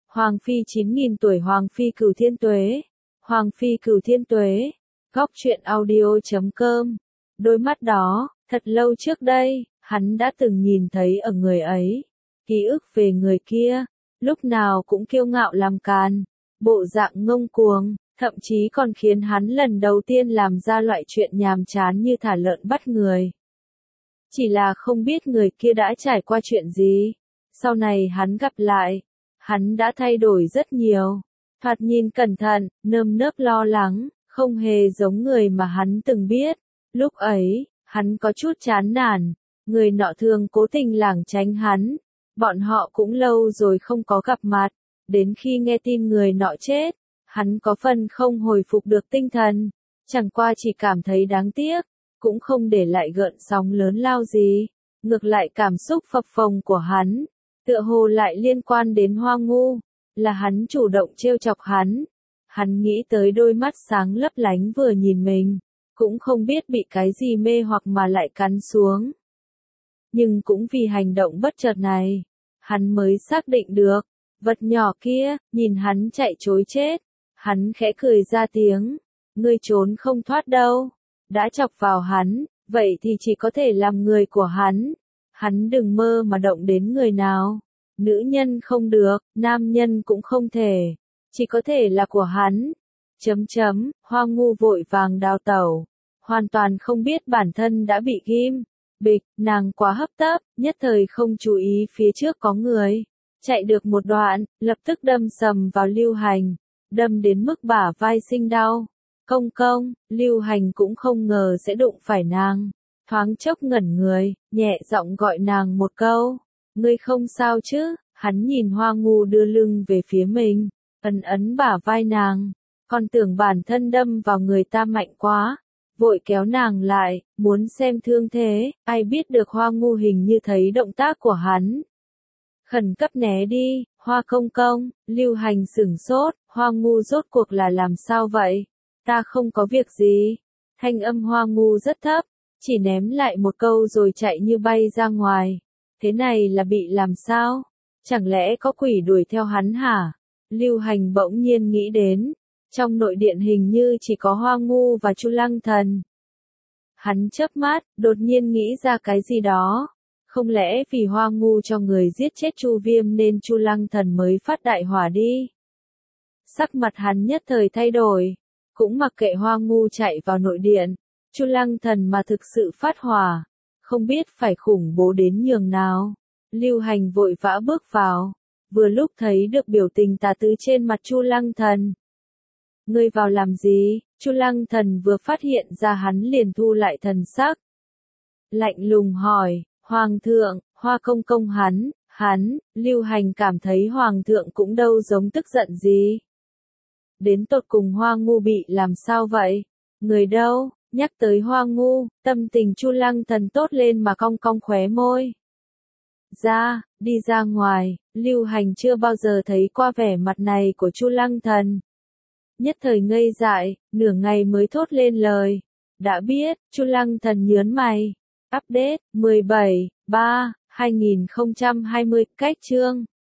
Hoàng phi 9.000 tuổi Hoàng phi cửu thiên tuế. Hoàng phi cửu thiên tuế. Góc truyện audio.com. Đôi mắt đó, thật lâu trước đây, hắn đã từng nhìn thấy ở người ấy. Ký ức về người kia, lúc nào cũng kiêu ngạo làm càn, bộ dạng ngông cuồng, thậm chí còn khiến hắn lần đầu tiên làm ra loại chuyện nhàm chán như thả lợn bắt người. Chỉ là không biết người kia đã trải qua chuyện gì. Sau này hắn gặp lại, hắn đã thay đổi rất nhiều. Thoạt nhìn cẩn thận, nơm nớp lo lắng, không hề giống người mà hắn từng biết. Lúc ấy, hắn có chút chán nản, người nọ thường cố tình lảng tránh hắn. Bọn họ cũng lâu rồi không có gặp mặt, đến khi nghe tin người nọ chết, hắn có phần không hồi phục được tinh thần, chẳng qua chỉ cảm thấy đáng tiếc, cũng không để lại gợn sóng lớn lao gì. Ngược lại cảm xúc phập phồng của hắn, tựa hồ lại liên quan đến Hoa Ngu, là hắn chủ động trêu chọc hắn. Hắn nghĩ tới đôi mắt sáng lấp lánh vừa nhìn mình, cũng không biết bị cái gì mê hoặc mà lại cắn xuống. Nhưng cũng vì hành động bất chợt này, hắn mới xác định được, vật nhỏ kia, nhìn hắn chạy trối chết. Hắn khẽ cười ra tiếng, ngươi trốn không thoát đâu. Đã chọc vào hắn, vậy thì chỉ có thể làm người của hắn. Hắn đừng mơ mà động đến người nào. Nữ nhân không được, nam nhân cũng không thể. Chỉ có thể là của hắn. Hoa Ngu vội vàng đào tẩu. Hoàn toàn không biết bản thân đã bị ghim. Bịch, nàng quá hấp tấp, nhất thời không chú ý phía trước có người. Chạy được một đoạn, lập tức đâm sầm vào Lưu Hành. Đâm đến mức bả vai sinh đau. Công, Lưu Hành cũng không ngờ sẽ đụng phải nàng. Thoáng chốc ngẩn người, nhẹ giọng gọi nàng một câu. Ngươi không sao chứ? Hắn nhìn Hoa Ngu đưa lưng về phía mình, ấn bả vai nàng. Còn tưởng bản thân đâm vào người ta mạnh quá. Vội kéo nàng lại, muốn xem thương thế. Ai biết được Hoa Ngu hình như thấy động tác của hắn. Khẩn cấp né đi, Hoa công, Lưu Hành sửng sốt, Hoa Ngu rốt cuộc là làm sao vậy? Ta không có việc gì. Thanh âm Hoa Ngu rất thấp, chỉ ném lại một câu rồi chạy như bay ra ngoài. Thế này là bị làm sao? Chẳng lẽ có quỷ đuổi theo hắn hả? Lưu Hành bỗng nhiên nghĩ đến, trong nội điện hình như chỉ có Hoa Ngu và Chu Lăng Thần. Hắn chớp mắt, đột nhiên nghĩ ra cái gì đó. Không lẽ vì Hoa Ngu cho người giết chết Chu Viêm nên Chu Lăng Thần mới phát đại hỏa đi? Sắc mặt hắn nhất thời thay đổi, cũng mặc kệ Hoa Ngu chạy vào nội điện, Chu Lăng Thần mà thực sự phát hỏa, không biết phải khủng bố đến nhường nào. Lưu Hành vội vã bước vào, vừa lúc thấy được biểu tình tà tứ trên mặt Chu Lăng Thần. Ngươi vào làm gì? Chu Lăng Thần vừa phát hiện ra hắn liền thu lại thần sắc. Lạnh lùng hỏi, Hoàng thượng, Hoa công hắn, Lưu Hành cảm thấy Hoàng thượng cũng đâu giống tức giận gì. Đến tột cùng Hoa Ngu bị làm sao vậy? Người đâu? Nhắc tới Hoa Ngu, tâm tình Chu Lăng Thần tốt lên mà cong cong khóe môi. Đi ra ngoài, Lưu Hành chưa bao giờ thấy qua vẻ mặt này của Chu Lăng Thần. Nhất thời ngây dại, nửa ngày mới thốt lên lời. Đã biết, Chu Lăng Thần nhớn mày. Update 17/3/2020 cách chương